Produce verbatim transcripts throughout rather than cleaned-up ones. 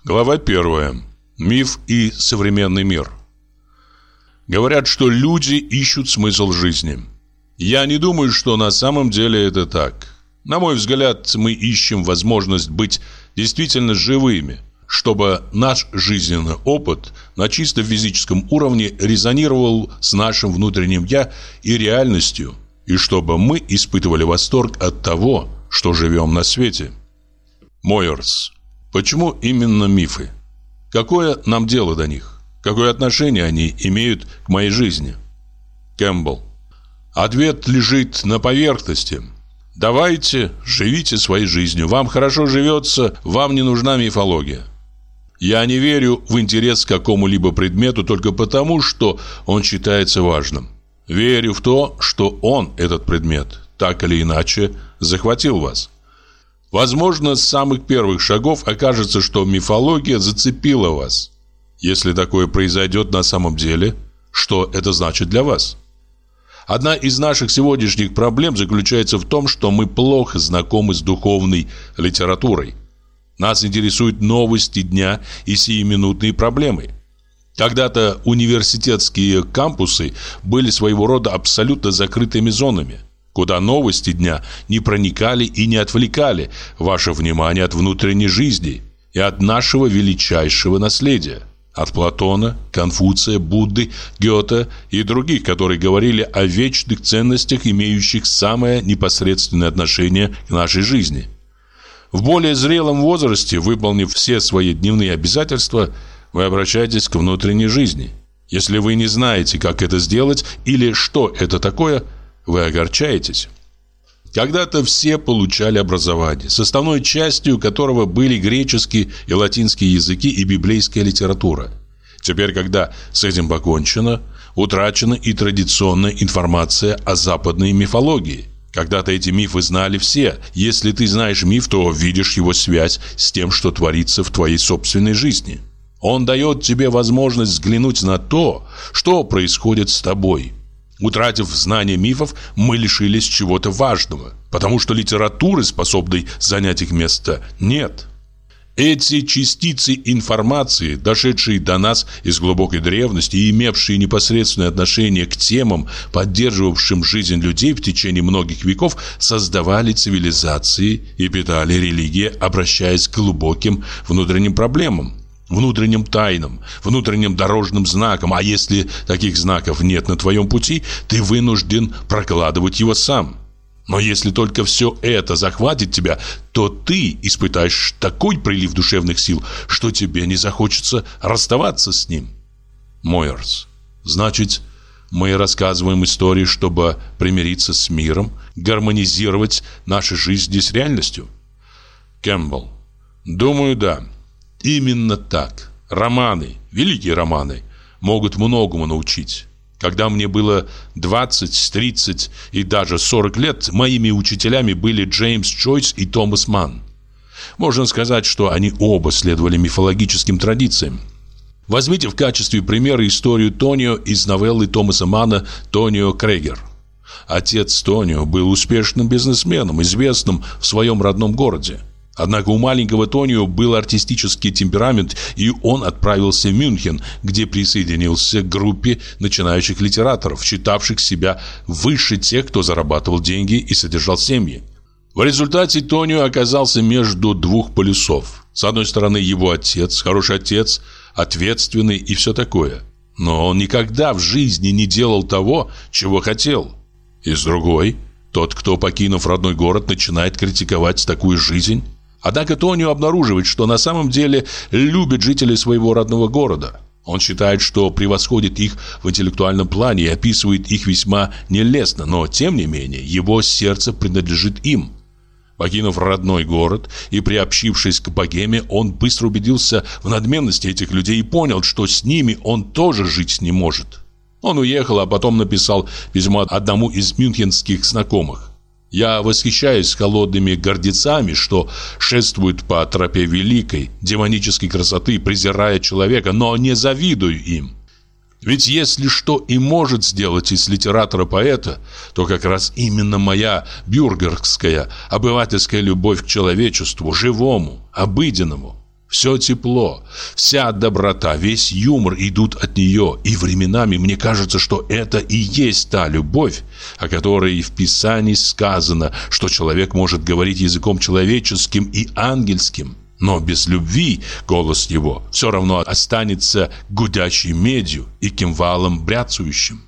Глава первая. Миф и современный мир. Говорят, что люди ищут смысл жизни. Я не думаю, что на самом деле это так. На мой взгляд, мы ищем возможность быть действительно живыми, чтобы наш жизненный опыт на чисто физическом уровне резонировал с нашим внутренним «я» и реальностью, и чтобы мы испытывали восторг от того, что живем на свете. Мойерс. Почему именно мифы? Какое нам дело до них? Какое отношение они имеют к моей жизни? Кэмпбелл. Ответ лежит на поверхности. Давайте, живите своей жизнью. Вам хорошо живется, вам не нужна мифология. Я не верю в интерес к какому-либо предмету только потому, что он считается важным. Верю в то, что он, этот предмет, так или иначе, захватил вас. Возможно, с самых первых шагов окажется, что мифология зацепила вас. Если такое произойдет на самом деле, что это значит для вас? Одна из наших сегодняшних проблем заключается в том, что мы плохо знакомы с духовной литературой. Нас интересуют новости дня и сиюминутные проблемы. Когда-то университетские кампусы были своего рода абсолютно закрытыми зонами, куда новости дня не проникали и не отвлекали ваше внимание от внутренней жизни и от нашего величайшего наследия, от Платона, Конфуция, Будды, Гёте и других, которые говорили о вечных ценностях, имеющих самое непосредственное отношение к нашей жизни. В более зрелом возрасте, выполнив все свои дневные обязательства, вы обращаетесь к внутренней жизни. Если вы не знаете, как это сделать или что это такое, вы огорчаетесь. Когда-то все получали образование, составной частью которого были греческий и латинский языки и библейская литература. Теперь, когда с этим покончено, утрачена и традиционная информация о западной мифологии. Когда-то эти мифы знали все. Если ты знаешь миф, то видишь его связь с тем, что творится в твоей собственной жизни. Он дает тебе возможность взглянуть на то, что происходит с тобой. Утратив знание мифов, мы лишились чего-то важного, потому что литературы, способной занять их место, нет. Эти частицы информации, дошедшие до нас из глубокой древности и имевшие непосредственное отношение к темам, поддерживавшим жизнь людей в течение многих веков, создавали цивилизации и питали религии, обращаясь к глубоким внутренним проблемам, внутренним тайнам, внутренним дорожным знакам. А если таких знаков нет на твоем пути, ты вынужден прокладывать его сам. Но если только все это захватит тебя, то ты испытаешь такой прилив душевных сил, что тебе не захочется расставаться с ним. Мойерс. Значит, мы рассказываем истории, чтобы примириться с миром, гармонизировать наши жизни с реальностью? Кэмпбелл. Думаю, да. Именно так. Романы, великие романы, могут многому научить. Когда мне было двадцать, тридцать и даже сорок лет, моими учителями были Джеймс Джойс и Томас Манн. Можно сказать, что они оба следовали мифологическим традициям. Возьмите в качестве примера историю Тонио из новеллы Томаса Манна «Тонио Крейгер». Отец Тонио был успешным бизнесменом, известным в своем родном городе. Однако у маленького Тонио был артистический темперамент, и он отправился в Мюнхен, где присоединился к группе начинающих литераторов, считавших себя выше тех, кто зарабатывал деньги и содержал семьи. В результате Тонио оказался между двух полюсов. С одной стороны, его отец, хороший отец, ответственный и все такое. Но он никогда в жизни не делал того, чего хотел. И с другой, тот, кто, покинув родной город, начинает критиковать такую жизнь. Однако Тонио обнаруживает, что на самом деле любит жителей своего родного города. Он считает, что превосходит их в интеллектуальном плане и описывает их весьма нелестно, но тем не менее его сердце принадлежит им. Покинув родной город и приобщившись к богеме, он быстро убедился в надменности этих людей и понял, что с ними он тоже жить не может. Он уехал, а потом написал письмо одному из мюнхенских знакомых. «Я восхищаюсь холодными гордецами, что шествуют по тропе великой, демонической красоты, презирая человека, но не завидую им. Ведь если что и может сделать из литератора поэта, то как раз именно моя бюргерская, обывательская любовь к человечеству, живому, обыденному. Все тепло, вся доброта, весь юмор идут от нее, и временами мне кажется, что это и есть та любовь, о которой в Писании сказано, что человек может говорить языком человеческим и ангельским, но без любви голос его все равно останется гудящей медью и кимвалом бряцающим.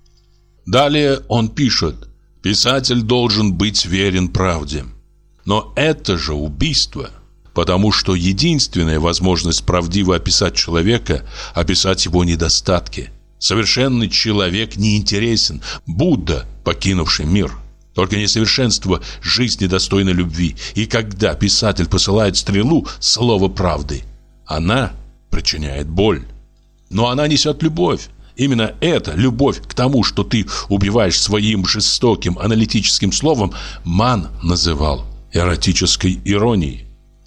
Далее он пишет: «Писатель должен быть верен правде». Но это же убийство. Потому что единственная возможность правдиво описать человека – описать его недостатки. Совершенный человек не интересен, Будда, покинувший мир. Только несовершенство жизни достойно любви. И когда писатель посылает стрелу, слово правды, она причиняет боль. Но она несет любовь. Именно эта любовь к тому, что ты убиваешь своим жестоким аналитическим словом, Манн называл эротической иронией.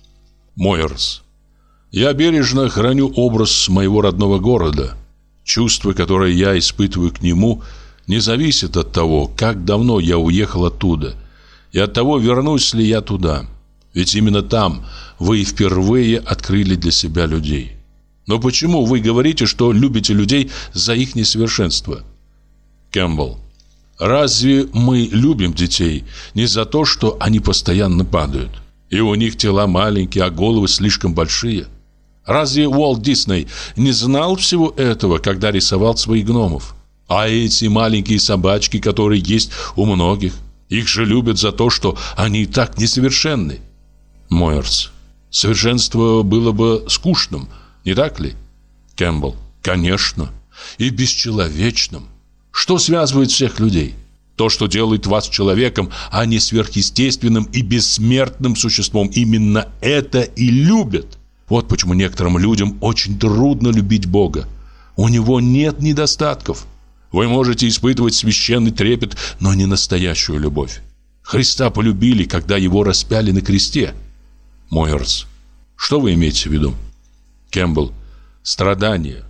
Мойерс. Я бережно храню образ моего родного города. Чувство, которое я испытываю к нему, не зависит от того, как давно я уехал оттуда, и от того, вернусь ли я туда. Ведь именно там вы впервые открыли для себя людей. Но почему вы говорите, что любите людей за их несовершенство? Кэмпбелл. Разве мы любим детей не за то, что они постоянно падают? И у них тела маленькие, а головы слишком большие. Разве Уолт Дисней не знал всего этого, когда рисовал своих гномов? А эти маленькие собачки, которые есть у многих, их же любят за то, что они и так несовершенны. Мойерс. Совершенство было бы скучным, не так ли? Кэмпбелл. Конечно. И бесчеловечным. Что связывает всех людей? То, что делает вас человеком, а не сверхъестественным и бессмертным существом, именно это и любят. Вот почему некоторым людям очень трудно любить Бога. У него нет недостатков. Вы можете испытывать священный трепет, но не настоящую любовь. Христа полюбили, когда его распяли на кресте. Мойерс. Что вы имеете в виду? Кэмпбелл. Страдание.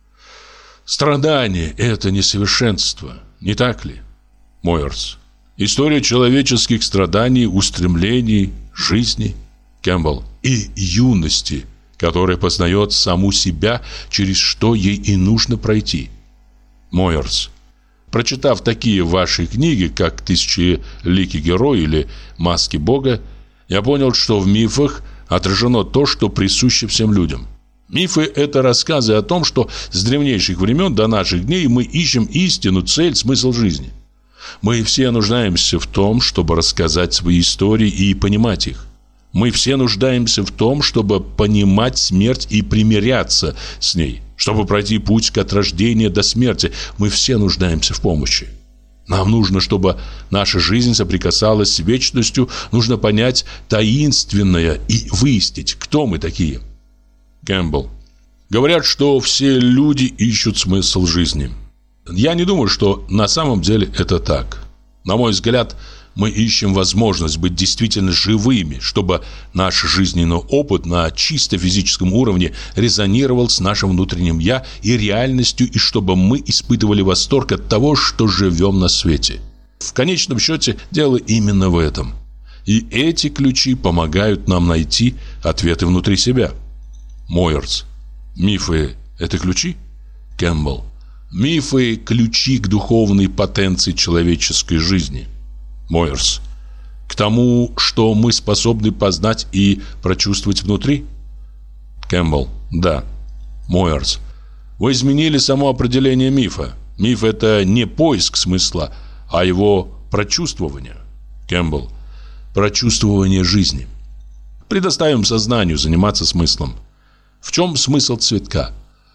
Страдание – это несовершенство, не так ли? Мойерс. История человеческих страданий, устремлений, жизни. Кэмпбелл. И юности, которая познает саму себя, через что ей и нужно пройти. Мойерс. Прочитав такие ваши книги, как «Тысячеликий герой» или «Маски Бога», я понял, что в мифах отражено то, что присуще всем людям. Мифы – это рассказы о том, что с древнейших времен до наших дней мы ищем истину, цель, смысл жизни. Мы все нуждаемся в том, чтобы рассказать свои истории и понимать их. Мы все нуждаемся в том, чтобы понимать смерть и примиряться с ней. Чтобы пройти путь от рождения до смерти, мы все нуждаемся в помощи. Нам нужно, чтобы наша жизнь соприкасалась с вечностью, нужно понять таинственное и выяснить, кто мы такие. Кэмпбелл. Говорят, что все люди ищут смысл жизни. Я не думаю, что на самом деле это так. На мой взгляд, мы ищем возможность быть действительно живыми, чтобы наш жизненный опыт на чисто физическом уровне резонировал с нашим внутренним «я» и реальностью, и чтобы мы испытывали восторг от того, что живем на свете. В конечном счете, дело именно в этом. И эти ключи помогают нам найти ответы внутри себя. Мойерс. Мифы – это ключи? Кэмпбелл. Мифы – ключи к духовной потенции человеческой жизни. Мойерс. К тому, что мы способны познать и прочувствовать внутри? Кэмпбелл. Да. Мойерс. Вы изменили само определение мифа. Миф – это не поиск смысла, а его прочувствование. Кэмпбелл. Прочувствование жизни. Предоставим сознанию заниматься смыслом. В чем смысл цветка?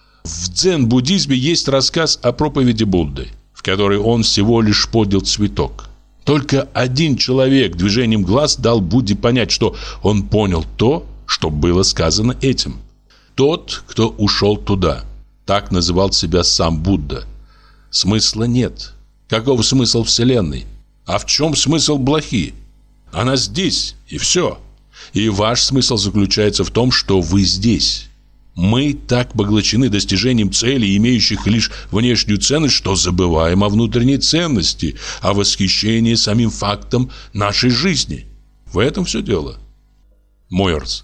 В дзен-буддизме есть рассказ о проповеди Будды, в которой он всего лишь поднял цветок. Только один человек движением глаз дал Будде понять, что он понял то, что было сказано этим. Тот, кто ушел туда. Так называл себя сам Будда. Смысла нет. Каков смысл Вселенной? А в чем смысл блохи? Она здесь, и все. И ваш смысл заключается в том, что вы здесь. Мы так поглощены достижением целей, имеющих лишь внешнюю ценность, что забываем о внутренней ценности, о восхищении самим фактом нашей жизни. В этом все дело. Мойерс.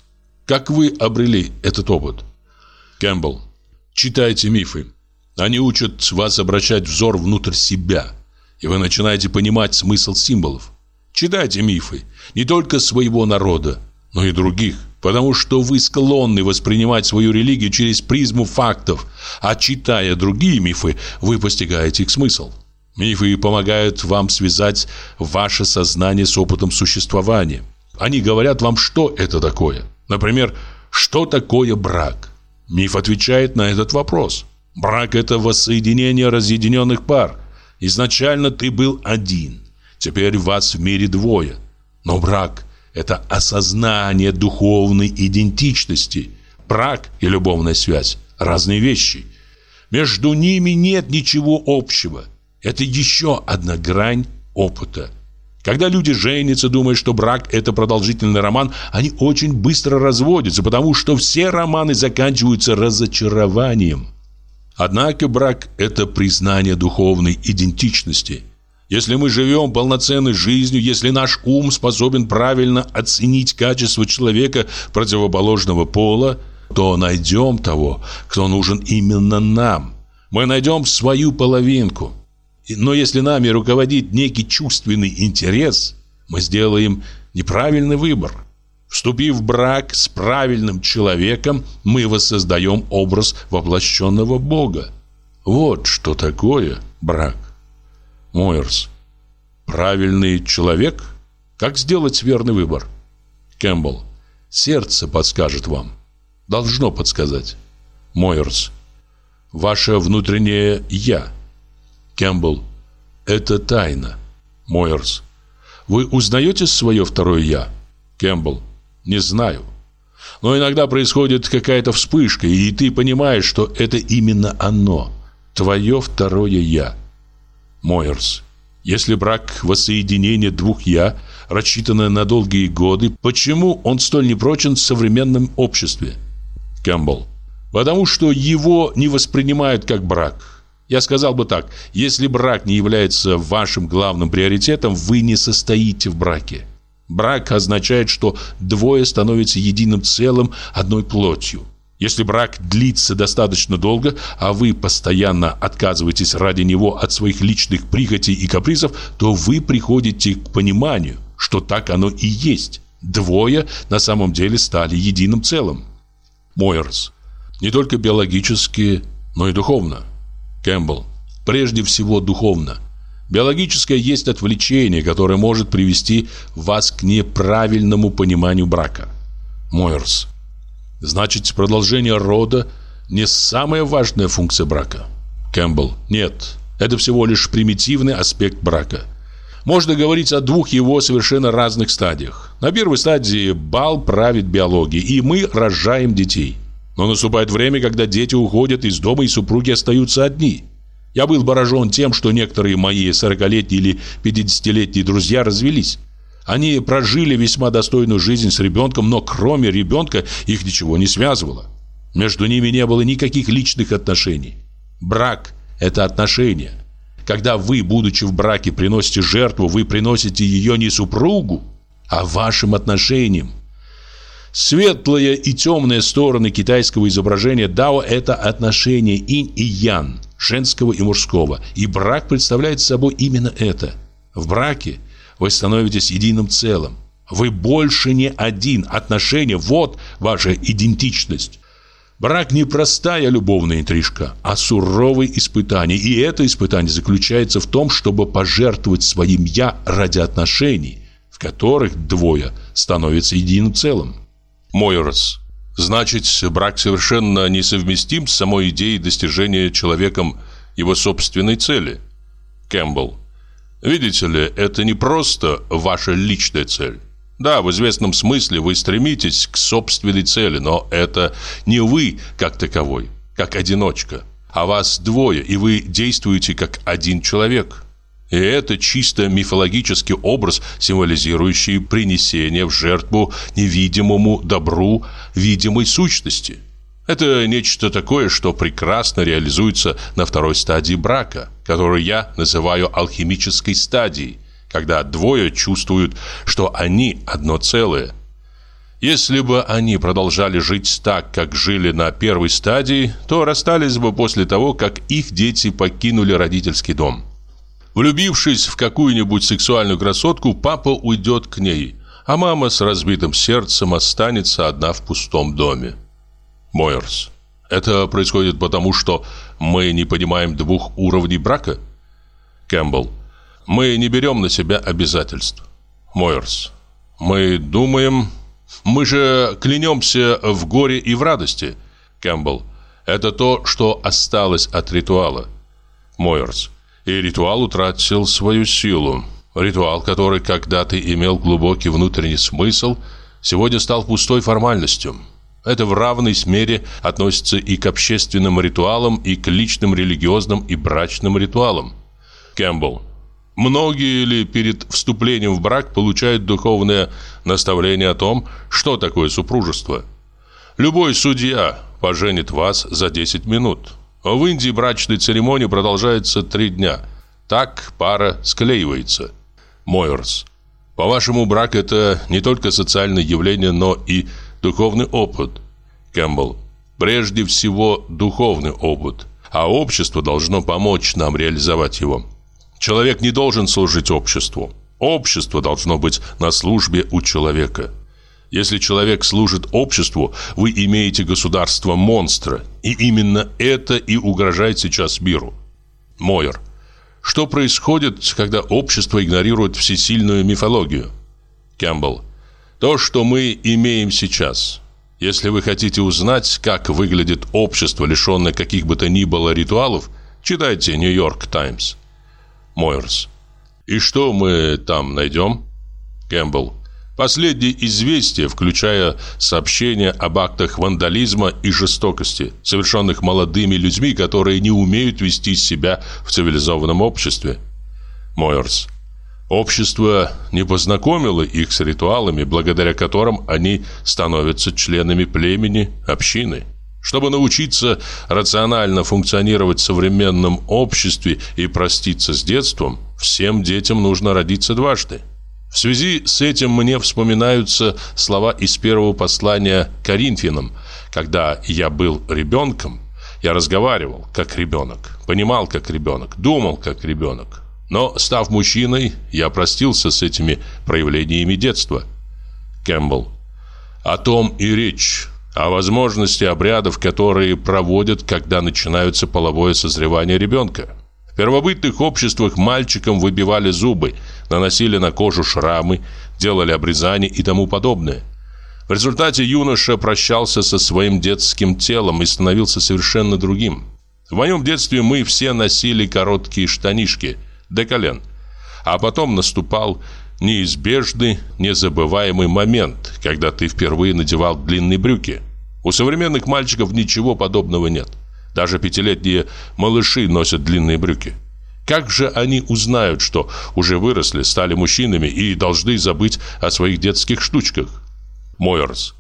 Как вы обрели этот опыт? Кэмпбелл. Читайте мифы. Они учат вас обращать взор внутрь себя, и вы начинаете понимать смысл символов. Читайте мифы не только своего народа, но и других, потому что вы склонны воспринимать свою религию через призму фактов, а читая другие мифы, вы постигаете их смысл. Мифы помогают вам связать ваше сознание с опытом существования. Они говорят вам, что это такое. Например, что такое брак? Миф отвечает на этот вопрос. Брак – это воссоединение разъединенных пар. Изначально ты был один, теперь вас в мире двое. Но брак – это осознание духовной идентичности. Брак и любовная связь – разные вещи. Между ними нет ничего общего. Это еще одна грань опыта. Когда люди женятся, думая, что брак – это продолжительный роман, они очень быстро разводятся, потому что все романы заканчиваются разочарованием. Однако брак – это признание духовной идентичности. Если мы живем полноценной жизнью, если наш ум способен правильно оценить качество человека противоположного пола, то найдем того, кто нужен именно нам. Мы найдем свою половинку. Но если нами руководит некий чувственный интерес, мы сделаем неправильный выбор. Вступив в брак с правильным человеком, мы воссоздаем образ воплощенного Бога. Вот что такое брак. Мойерс. Правильный человек? Как сделать верный выбор? Кэмпбелл. Сердце подскажет вам. Должно подсказать. Мойерс. Ваше внутреннее «я». Кэмпбелл. Это тайна. Мойерс. Вы узнаете свое второе «я»? Кэмпбелл. Не знаю. Но иногда происходит какая-то вспышка, и ты понимаешь, что это именно оно. Твое второе «я». Мойерс. Если брак – воссоединение двух «я», рассчитанное на долгие годы, почему он столь непрочен в современном обществе? Кэмпбелл. Потому что его не воспринимают как брак. Я сказал бы так: если брак не является вашим главным приоритетом, вы не состоите в браке. Брак означает, что двое становятся единым целым, одной плотью. Если брак длится достаточно долго, а вы постоянно отказываетесь ради него от своих личных прихотей и капризов, то вы приходите к пониманию, что так оно и есть. Двое на самом деле стали единым целым. Мойерс. Не только биологически, но и духовно. Кэмпбелл. Прежде всего духовно. Биологическое есть отвлечение, которое может привести вас к неправильному пониманию брака. Мойерс. Значит, продолжение рода не самая важная функция брака? Кэмпбелл. Нет, это всего лишь примитивный аспект брака. Можно говорить о двух его совершенно разных стадиях. На первой стадии бал правит биологией, и мы рожаем детей. Но наступает время, когда дети уходят из дома, и супруги остаются одни. Я был поражен тем, что некоторые мои сорокалетние или пятидесятилетние друзья развелись. Они прожили весьма достойную жизнь с ребенком, но кроме ребенка их ничего не связывало. Между ними не было никаких личных отношений. Брак – это отношения. Когда вы, будучи в браке, приносите жертву, вы приносите ее не супругу, а вашим отношениям. Светлая и темная стороны китайского изображения дао – это отношение инь и ян, женского и мужского. И брак представляет собой именно это. В браке вы становитесь единым целым. Вы больше не один. Отношения – вот ваша идентичность. Брак не простая любовная интрижка, а суровое испытание. И это испытание заключается в том, чтобы пожертвовать своим «я» ради отношений, в которых двое становятся единым целым. Мойерс. Значит, брак совершенно несовместим с самой идеей достижения человеком его собственной цели. Кэмпбелл. Видите ли, это не просто ваша личная цель. Да, в известном смысле вы стремитесь к собственной цели, но это не вы как таковой, как одиночка, а вас двое, и вы действуете как один человек. И это чисто мифологический образ, символизирующий принесение в жертву невидимому добру видимой сущности. Это нечто такое, что прекрасно реализуется на второй стадии брака, которую я называю алхимической стадией, когда двое чувствуют, что они одно целое. Если бы они продолжали жить так, как жили на первой стадии, то расстались бы после того, как их дети покинули родительский дом. Влюбившись в какую-нибудь сексуальную красотку, папа уйдет к ней, а мама с разбитым сердцем останется одна в пустом доме. Мойерс. Это происходит потому, что мы не понимаем двух уровней брака? Кэмпбелл. Мы не берем на себя обязательств. Мойерс. Мы думаем... Мы же клянемся в горе и в радости. Кэмпбелл. Это то, что осталось от ритуала. Мойерс. И ритуал утратил свою силу. Ритуал, который когда-то имел глубокий внутренний смысл, сегодня стал пустой формальностью. Это в равной мере относится и к общественным ритуалам, и к личным религиозным и брачным ритуалам. Кэмпбелл. Многие ли перед вступлением в брак получают духовное наставление о том, что такое супружество? Любой судья поженит вас за десять минут. В Индии брачная церемония продолжается три дня. Так пара склеивается. Мойерс. По-вашему, брак – это не только социальное явление, но и духовный опыт? Кэмпбелл. Прежде всего, духовный опыт. А общество должно помочь нам реализовать его. Человек не должен служить обществу. Общество должно быть на службе у человека. Если человек служит обществу, вы имеете государство-монстра. И именно это и угрожает сейчас миру. Мойер. Что происходит, когда общество игнорирует всесильную мифологию? Кэмпбелл. То, что мы имеем сейчас. Если вы хотите узнать, как выглядит общество, лишенное каких бы то ни было ритуалов, читайте «Нью-Йорк Таймс». Мойерс. И что мы там найдем? Кэмпбелл. Последние известия, включая сообщения об актах вандализма и жестокости, совершенных молодыми людьми, которые не умеют вести себя в цивилизованном обществе. Мойерс. Общество не познакомило их с ритуалами, благодаря которым они становятся членами племени, общины. Чтобы научиться рационально функционировать в современном обществе и проститься с детством, всем детям нужно родиться дважды. В связи с этим мне вспоминаются слова из первого послания Коринфянам. Когда я был ребенком, я разговаривал как ребенок, понимал как ребенок, думал как ребенок. Но, став мужчиной, я простился с этими проявлениями детства. Кэмпбелл. О том и речь. О возможности обрядов, которые проводят, когда начинается половое созревание ребенка. В первобытных обществах мальчикам выбивали зубы, наносили на кожу шрамы, делали обрезания и тому подобное. В результате юноша прощался со своим детским телом и становился совершенно другим. В моем детстве мы все носили короткие штанишки до колен, а потом наступал неизбежный, незабываемый момент, когда ты впервые надевал длинные брюки. У современных мальчиков ничего подобного нет. Даже пятилетние малыши носят длинные брюки. Как же они узнают, что уже выросли, стали мужчинами и должны забыть о своих детских штучках? Мойерс.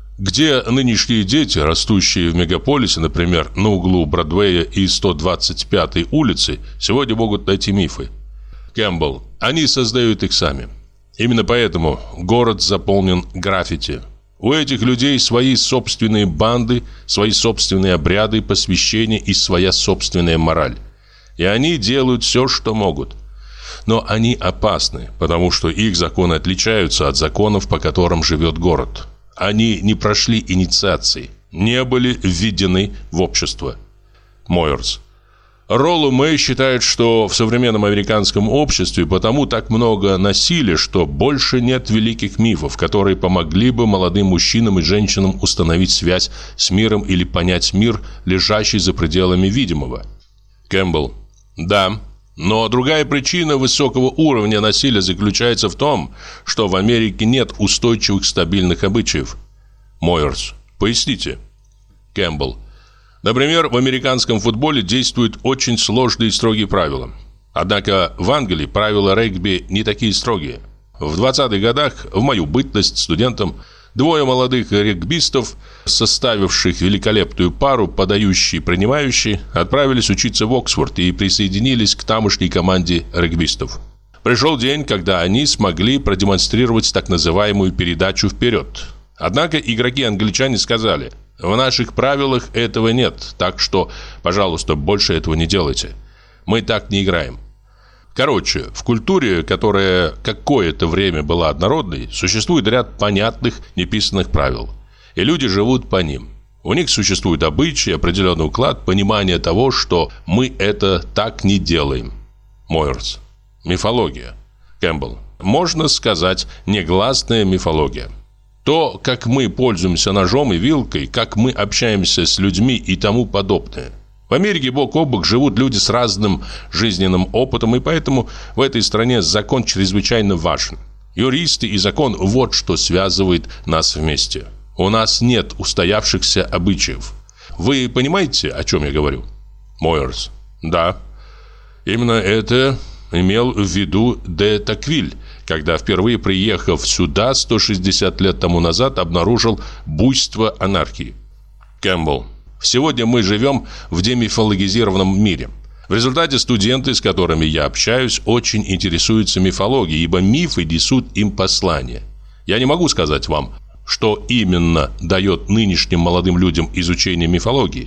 Где нынешние дети, растущие в мегаполисе, например, на углу Бродвея и сто двадцать пятой улицы, сегодня могут найти мифы? Кэмпбелл. Они создают их сами. Именно поэтому город заполнен граффити. У этих людей свои собственные банды, свои собственные обряды, посвящения и своя собственная мораль. И они делают все, что могут. Но они опасны, потому что их законы отличаются от законов, по которым живет город. Они не прошли инициации, не были введены в общество. Мойерс. Ролло Мэй считает, что в современном американском обществе потому так много насилия, что больше нет великих мифов, которые помогли бы молодым мужчинам и женщинам установить связь с миром или понять мир, лежащий за пределами видимого. Кэмпбелл. Да, но другая причина высокого уровня насилия заключается в том, что в Америке нет устойчивых стабильных обычаев. Мойерс. Поясните. Кэмпбелл. Например, в американском футболе действуют очень сложные и строгие правила. Однако в Англии правила регби не такие строгие. В двадцатых годах, в мою бытность студентом, двое молодых регбистов, составивших великолепную пару подающий и принимающий, отправились учиться в Оксфорд и присоединились к тамошней команде регбистов. Пришел день, когда они смогли продемонстрировать так называемую передачу вперед. Однако игроки-англичане сказали: в наших правилах этого нет, так что, пожалуйста, больше этого не делайте. Мы так не играем. Короче, в культуре, которая какое-то время была однородной, существует ряд понятных, неписанных правил. И люди живут по ним. У них существует обычай, определенный уклад, понимание того, что мы это так не делаем. Мойерс. Мифология. Кэмпбелл. Можно сказать, негласная мифология. То, как мы пользуемся ножом и вилкой, как мы общаемся с людьми и тому подобное. В Америке бок о бок живут люди с разным жизненным опытом, и поэтому в этой стране закон чрезвычайно важен. Юристы и закон – вот что связывает нас вместе. У нас нет устоявшихся обычаев. Вы понимаете, о чем я говорю? Мойерс. Да. Именно это имел в виду де Токвиль, когда, впервые приехав сюда сто шестьдесят лет тому назад, обнаружил буйство анархии. Кэмпбелл. Сегодня мы живем в демифологизированном мире. В результате студенты, с которыми я общаюсь, очень интересуются мифологией, ибо мифы несут им послание. Я не могу сказать вам, что именно дает нынешним молодым людям изучение мифологии.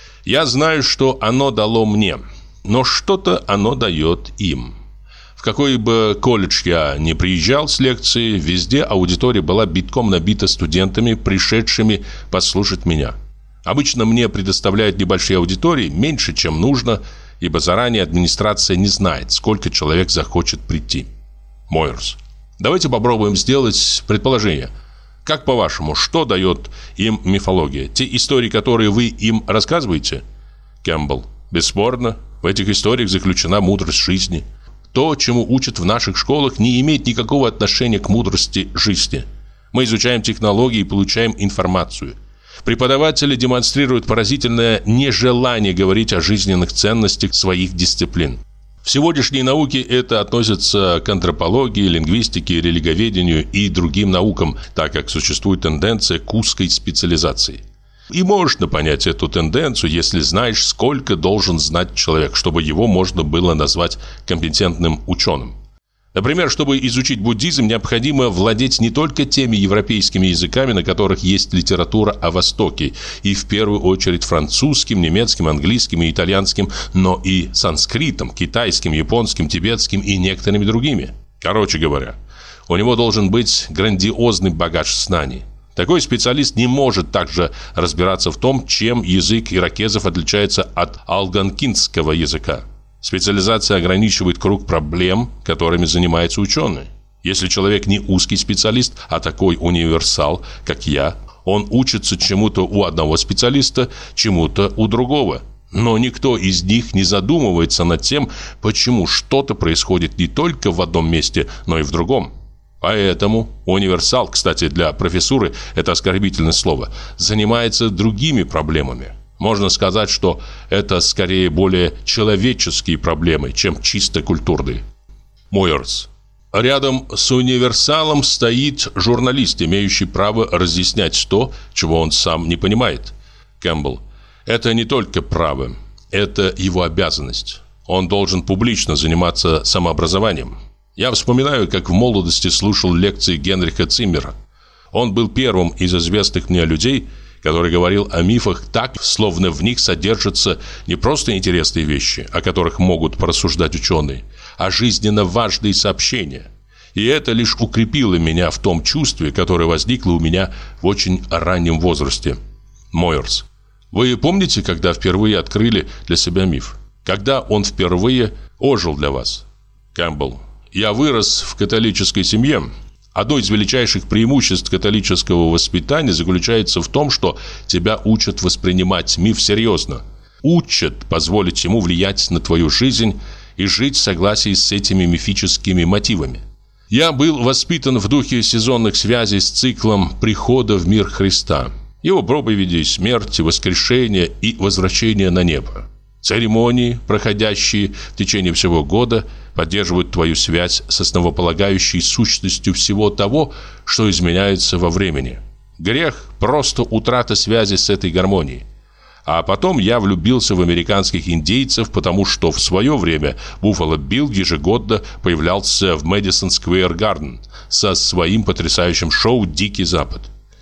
Я знаю, что оно дало мне, но что-то оно дает им. В какой бы колледж я ни приезжал с лекцией, везде аудитория была битком набита студентами, пришедшими послушать меня. Обычно мне предоставляют небольшие аудитории, меньше, чем нужно, ибо заранее администрация не знает, сколько человек захочет прийти. Мойерс. Давайте попробуем сделать предположение. Как по-вашему, что дает им мифология? Те истории, которые вы им рассказываете? Кэмпбелл. Бесспорно, в этих историях заключена мудрость жизни. То, чему учат в наших школах, не имеет никакого отношения к мудрости жизни. Мы изучаем технологии и получаем информацию. Преподаватели демонстрируют поразительное нежелание говорить о жизненных ценностях своих дисциплин. В сегодняшней науке это относится к антропологии, лингвистике, религоведению и другим наукам, так как существует тенденция к узкой специализации. И можно понять эту тенденцию, если знаешь, сколько должен знать человек, чтобы его можно было назвать компетентным ученым. Например, чтобы изучить буддизм, необходимо владеть не только теми европейскими языками, на которых есть литература о Востоке, и в первую очередь французским, немецким, английским и итальянским, но и санскритом, китайским, японским, тибетским и некоторыми другими. Короче говоря, у него должен быть грандиозный багаж знаний. Такой специалист не может также разбираться в том, чем язык иракезов отличается от алганкинского языка. Специализация ограничивает круг проблем, которыми занимается ученый. Если человек не узкий специалист, а такой универсал, как я, он учится чему-то у одного специалиста, чему-то у другого. Но никто из них не задумывается над тем, почему что-то происходит не только в одном месте, но и в другом. Поэтому универсал, кстати, для профессуры это оскорбительное слово, занимается другими проблемами. Можно сказать, что это скорее более человеческие проблемы, чем чисто культурные. Мойерс. Рядом с универсалом стоит журналист, имеющий право разъяснять то, чего он сам не понимает. Кэмпбелл. Это не только право, это его обязанность. Он должен публично заниматься самообразованием. Я вспоминаю, как в молодости слушал лекции Генриха Циммера. Он был первым из известных мне людей, который говорил о мифах так, словно в них содержатся не просто интересные вещи, о которых могут порассуждать ученые, а жизненно важные сообщения. И это лишь укрепило меня в том чувстве, которое возникло у меня в очень раннем возрасте. Мойерс. Вы помните, когда впервые открыли для себя миф? Когда он впервые ожил для вас? Кэмпбелл. Я вырос в католической семье. Одно из величайших преимуществ католического воспитания заключается в том, что тебя учат воспринимать миф серьезно. Учат позволить ему влиять на твою жизнь и жить в согласии с этими мифическими мотивами. Я был воспитан в духе сезонных связей с циклом прихода в мир Христа, его проповеди, смерти, воскрешения и возвращения на небо. Церемонии, проходящие в течение всего года, поддерживают твою связь с основополагающей сущностью всего того, что изменяется во времени. Грех – просто утрата связи с этой гармонией. А потом я влюбился в американских индейцев, потому что в свое время Буффало Билл ежегодно появлялся в Мэдисон Сквер Гарден со своим потрясающим шоу «Дикий Запад».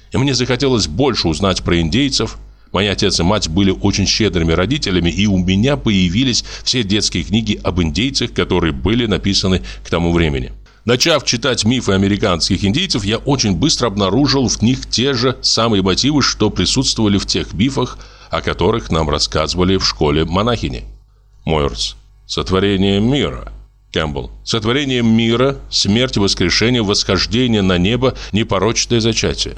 И мне захотелось больше узнать про индейцев. Мои отец и мать были очень щедрыми родителями, и у меня появились все детские книги об индейцах, которые были написаны к тому времени. Начав читать мифы американских индейцев, я очень быстро обнаружил в них те же самые мотивы, что присутствовали в тех мифах, о которых нам рассказывали в школе монахини. Мойерс. Сотворение мира. Кэмпбелл. Сотворение мира, смерть и воскрешение, восхождение на небо, непорочное зачатие.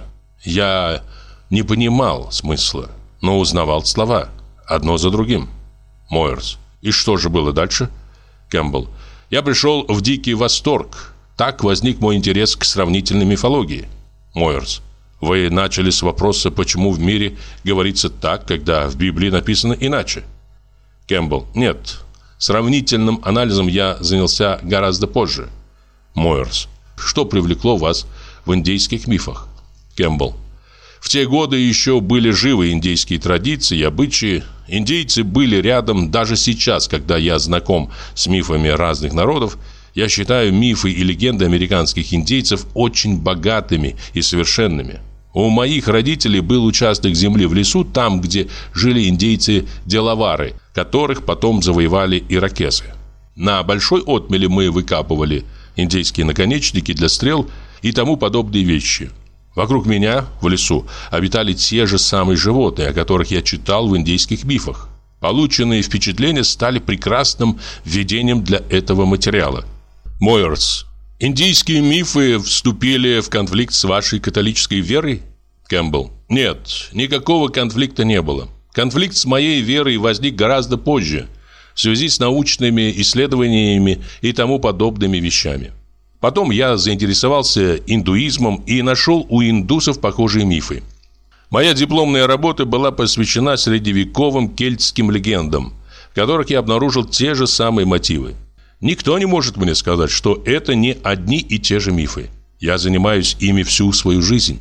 Я не понимал смысла, но узнавал слова, одно за другим. Мойерс. И что же было дальше? Кэмпбелл. Я пришел в дикий восторг. Так возник мой интерес к сравнительной мифологии. Мойерс. Вы начали с вопроса, почему в мире говорится так, когда в Библии написано иначе. Кэмпбелл. Нет. Сравнительным анализом я занялся гораздо позже. Мойерс. Что привлекло вас в индейских мифах? Кэмпбелл. В те годы еще были живы индейские традиции и обычаи. Индейцы были рядом даже сейчас, когда я знаком с мифами разных народов. Я считаю мифы и легенды американских индейцев очень богатыми и совершенными. У моих родителей был участок земли в лесу, там, где жили индейцы-делавары, которых потом завоевали иракезы. На большой отмели мы выкапывали индейские наконечники для стрел и тому подобные вещи. Вокруг меня, в лесу, обитали те же самые животные, о которых я читал в индейских мифах. Полученные впечатления стали прекрасным введением для этого материала. Мойерс. Индийские мифы вступили в конфликт с вашей католической верой? Кэмпбелл. Нет, никакого конфликта не было. Конфликт с моей верой возник гораздо позже, в связи с научными исследованиями и тому подобными вещами. Потом я заинтересовался индуизмом и нашел у индусов похожие мифы. Моя дипломная работа была посвящена средневековым кельтским легендам, в которых я обнаружил те же самые мотивы. Никто не может мне сказать, что это не одни и те же мифы. Я занимаюсь ими всю свою жизнь.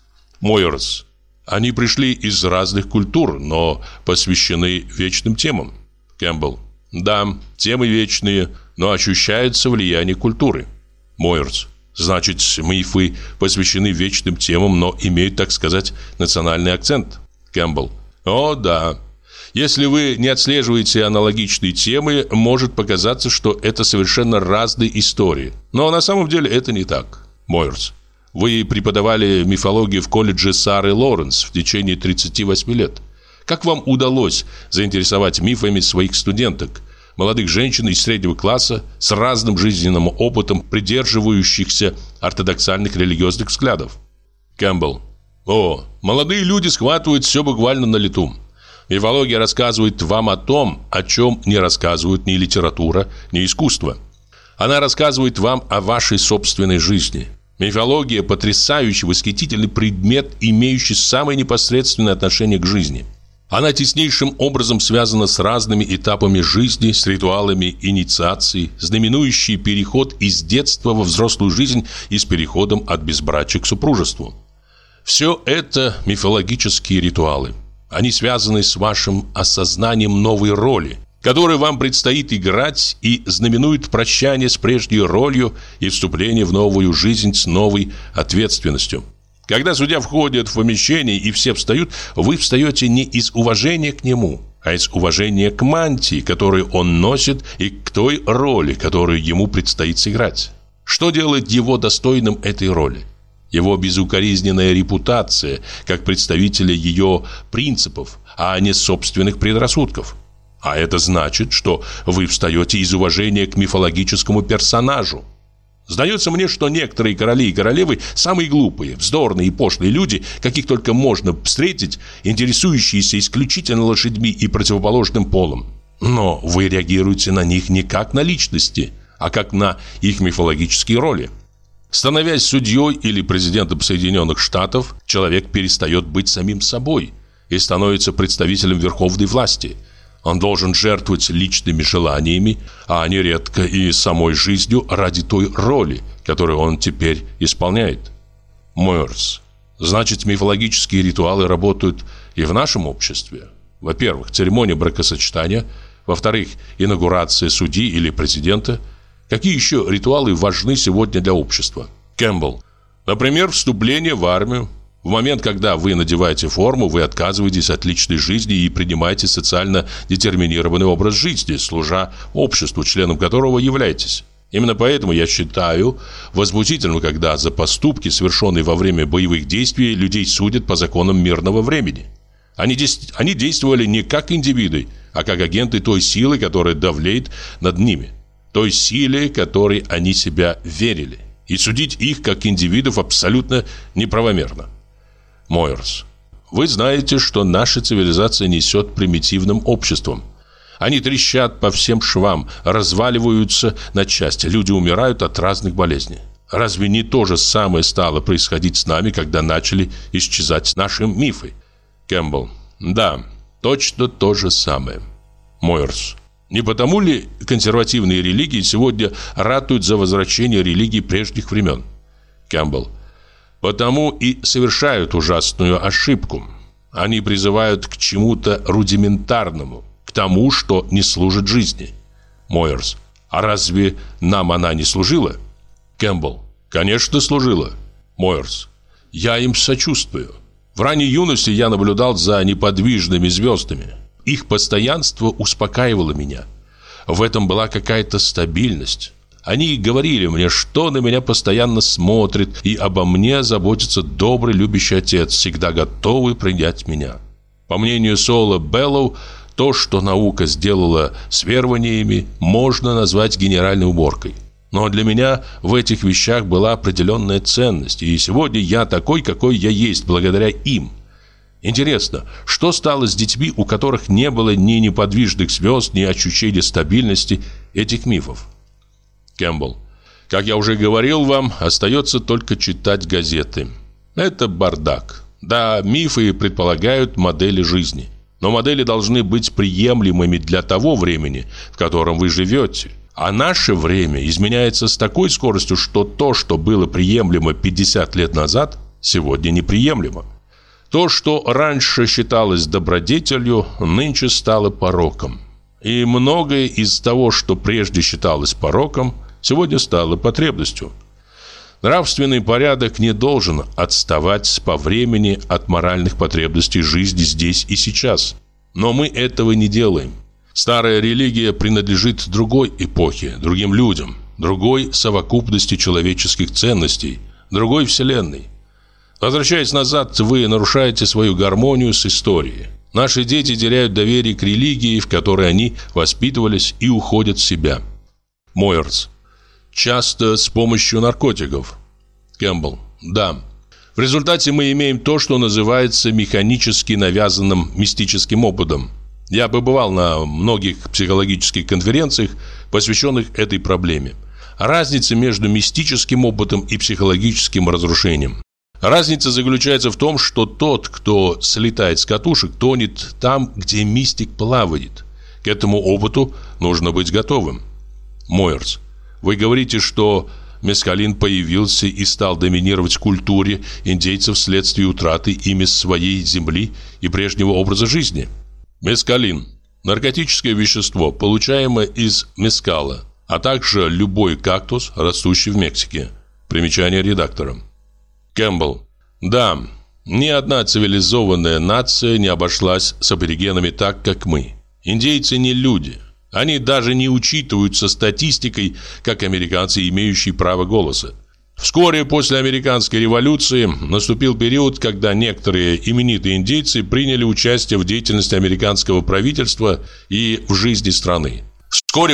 Мойерс. Они пришли из разных культур, но посвящены вечным темам. Кэмпбелл. Да, темы вечные, но ощущается влияние культуры. Мойерс. Значит, мифы посвящены вечным темам, но имеют, так сказать, национальный акцент. Кэмпбелл. О, да. Если вы не отслеживаете аналогичные темы, может показаться, что это совершенно разные истории. Но на самом деле это не так. Мойерс. Вы преподавали мифологию в колледже Сары Лоренс в течение тридцати восьми лет. Как вам удалось заинтересовать мифами своих студенток, молодых женщин из среднего класса с разным жизненным опытом, придерживающихся ортодоксальных религиозных взглядов? Кэмпбелл. О, молодые люди схватывают все буквально на лету. Мифология рассказывает вам о том, о чем не рассказывают ни литература, ни искусство. Она рассказывает вам о вашей собственной жизни. Мифология – потрясающий, восхитительный предмет, имеющий самое непосредственное отношение к жизни. Она теснейшим образом связана с разными этапами жизни, с ритуалами инициации, знаменующий переход из детства во взрослую жизнь и с переходом от безбрачия к супружеству. Все это мифологические ритуалы. Они связаны с вашим осознанием новой роли, которую вам предстоит играть, и знаменуют прощание с прежней ролью и вступление в новую жизнь с новой ответственностью. Когда судья входит в помещение и все встают, вы встаете не из уважения к нему, а из уважения к мантии, которую он носит, и к той роли, которую ему предстоит сыграть. Что делает его достойным этой роли? Его безукоризненная репутация, как представителя ее принципов, а не собственных предрассудков. А это значит, что вы встаете из уважения к мифологическому персонажу. Сдается мне, что некоторые короли и королевы – самые глупые, вздорные и пошлые люди, каких только можно встретить, интересующиеся исключительно лошадьми и противоположным полом. Но вы реагируете на них не как на личности, а как на их мифологические роли. Становясь судьей или президентом Соединенных Штатов, человек перестает быть самим собой и становится представителем верховной власти. Он должен жертвовать личными желаниями, а нередко и самой жизнью ради той роли, которую он теперь исполняет. Мойерс. Значит, мифологические ритуалы работают и в нашем обществе. Во-первых, церемония бракосочетания. Во-вторых, инаугурация судьи или президента. Какие еще ритуалы важны сегодня для общества? Кэмпбелл. Например, вступление в армию. В момент, когда вы надеваете форму, вы отказываетесь от личной жизни и принимаете социально детерминированный образ жизни, служа обществу, членом которого являетесь. Именно поэтому я считаю возмутительным, когда за поступки, совершенные во время боевых действий, людей судят по законам мирного времени. Они, они действовали не как индивиды, а как агенты той силы, которая давлеет над ними, той силе, которой они себя верили. И судить их как индивидов абсолютно неправомерно. Мойерс. Вы знаете, что наша цивилизация несет примитивным обществом. Они трещат по всем швам, разваливаются на части, люди умирают от разных болезней. Разве не то же самое стало происходить с нами, когда начали исчезать наши мифы? Кэмпбелл. Да, точно то же самое. Мойерс. Не потому ли консервативные религии сегодня ратуют за возвращение религии прежних времен? Кэмпбелл. Потому и совершают ужасную ошибку. Они призывают к чему-то рудиментарному, к тому, что не служит жизни. Мойерс. А разве нам она не служила? Кэмпбелл. Конечно, служила. Мойерс. Я им сочувствую. В ранней юности я наблюдал за неподвижными звездами. Их постоянство успокаивало меня. В этом была какая-то стабильность. Они говорили мне, что на меня постоянно смотрит, и обо мне заботится добрый, любящий отец, всегда готовый принять меня. По мнению Соула Беллоу, то, что наука сделала с верованиями, можно назвать генеральной уборкой. Но для меня в этих вещах была определенная ценность, и сегодня я такой, какой я есть, благодаря им. Интересно, что стало с детьми, у которых не было ни неподвижных звезд, ни ощущения стабильности этих мифов? Кэмпбелл. Как я уже говорил вам, остается только читать газеты. Это бардак. Да, мифы предполагают модели жизни. Но модели должны быть приемлемыми для того времени, в котором вы живете. А наше время изменяется с такой скоростью, что то, что было приемлемо пятьдесят лет назад, сегодня неприемлемо. То, что раньше считалось добродетелью, нынче стало пороком. И многое из того, что прежде считалось пороком, сегодня стало потребностью. Нравственный порядок не должен отставать по времени от моральных потребностей жизни здесь и сейчас. Но мы этого не делаем. Старая религия принадлежит другой эпохе, другим людям, другой совокупности человеческих ценностей, другой вселенной. Возвращаясь назад, вы нарушаете свою гармонию с историей. Наши дети теряют доверие к религии, в которой они воспитывались, и уходят в себя. Мойерс. Часто с помощью наркотиков. Кэмпбелл. Да. В результате мы имеем то, что называется механически навязанным мистическим опытом. Я побывал на многих психологических конференциях, посвященных этой проблеме. Разница между мистическим опытом и психологическим разрушением. Разница заключается в том, что тот, кто слетает с катушек, тонет там, где мистик плавает. К этому опыту нужно быть готовым. Мойерс. Вы говорите, что мескалин появился и стал доминировать в культуре индейцев вследствие утраты ими своей земли и прежнего образа жизни. Мескалин – наркотическое вещество, получаемое из мескала, а также любой кактус, растущий в Мексике. Примечание редактора. Кэмпбелл. Да, ни одна цивилизованная нация не обошлась с аборигенами так, как мы. Индейцы не люди. Они даже не учитываются статистикой, как американцы, имеющие право голоса. Вскоре после американской революции наступил период, когда некоторые именитые индейцы приняли участие в деятельности американского правительства и в жизни страны.